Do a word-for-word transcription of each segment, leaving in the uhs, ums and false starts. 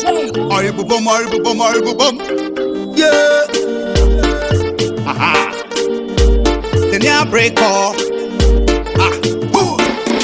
Aribu bum, aribu bum, aribu bum. Yeah. Aha. Then ya break off. Ah. Boo.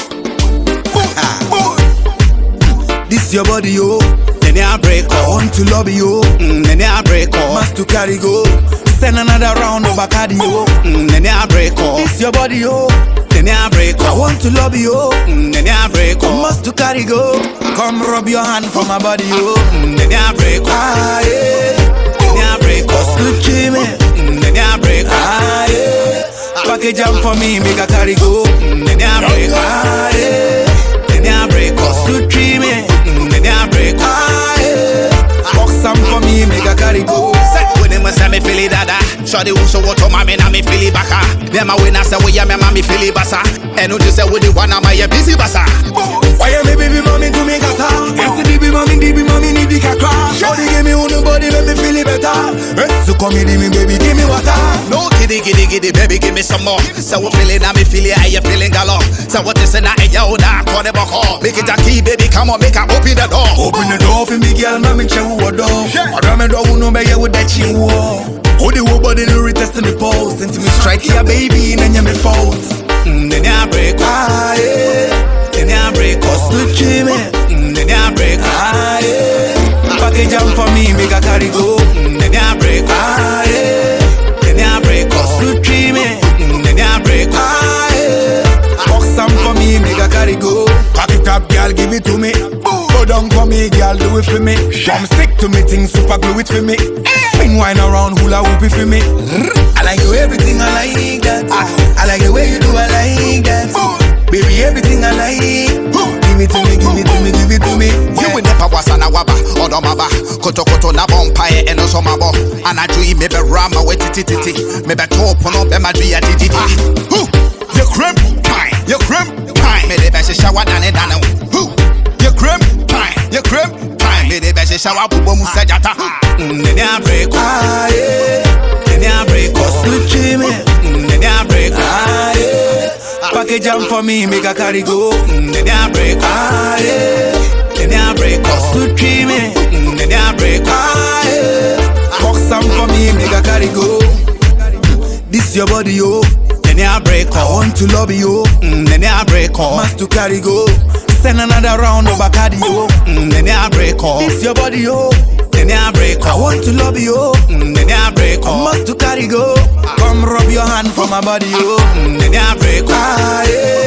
Boo. This your body, yo. Then ya break I off. want to love you. Mm, then ya break off. Must to carry go. Send another round of Bacardi, yo. Mm, then ya break off. This your body, yo. Then ya break I off. want to love you. Mm, then ya break off. Must to carry go. Come rub your hand for my body, yo. Mm, then ya break off. Ah, yeah. Then ya break off. Suchi me. Mm, then ya break off. Ah, yeah. Package jam for me, make a carry go. Mm, then ya break off. Ah, yeah. Then ya break off. Suchi me. Mm, then ya break off. Ah, yeah. Box some for me, make a carry go. When them say me feel it dada, shawty who so what my man me feel it baka. Them a win I say we ya me me feel it basa. And who just say with the one am I busy basa. Why you me baby mommy to make a sound? Yes, the baby mommy, baby mommy need the crack. Body give me on the body, make me feel it better. So come here, me baby, give me water. No giddy giddy giddy baby, give me some more. So we feeling I me feel it, how you feeling galore. So what is it now? Hey yo, nah, call the bako. Make it a key, baby, come on, make her open the door. Open the door for me, girl, mommy, check who door. I don't know who no me with that chin wall. Hold the whole body, the retest in the post. And to me strike here, baby, and then you me fault. Mm, then ya break off. Ah, yeah. Then ya break off. Suchi me. Mm, then ya break off. Ah, yeah. Package jam for me, make a carry go. Mm, then ya break off. Ah, yeah. Then ya break off. Suchi me. Mm, then ya break off. Ah, yeah. Box some for me, make a carry go. Cock it up, girl, give it to me. Go down for me, girl, do it for me. Come stick to me, things super glue it for me. Spin wine around, hula hoop it for me. I like you, everything, I like that. I like the way you do, I like that. Baby, everything I like. Give it to me, give it to me, give it to me. You will never was an awaba, or no maba, koto koto na bompire and also mabo. And I dream maybe rama with titi titi, maybe top on up my dream titi. Who? You crimp time, you crimp time, maybe best shower than it done. Who? You crimp time, you crimp time, maybe best shower boom sajata. Then ya break off. Ah, yeah. Then ya break off. Suchi me. Then ya break off. Ah, yeah. Package jam for me, make a carry go. Then ya break off. Ah, yeah. Then ya break off. Suchi me. Then ya break off. Ah, yeah. Box some for me, make a carry go. This your body, yo. Then ya break I off. want to love you. Then ya break off. Must to carry go. Send another round of Bacardi, yo. Then ya break off. This your body, yo. Then ya break I off. want to love you. Then ya break I off. must to carry go. Come rub your hand for my body, yo. Then ya break off. Ah, yeah.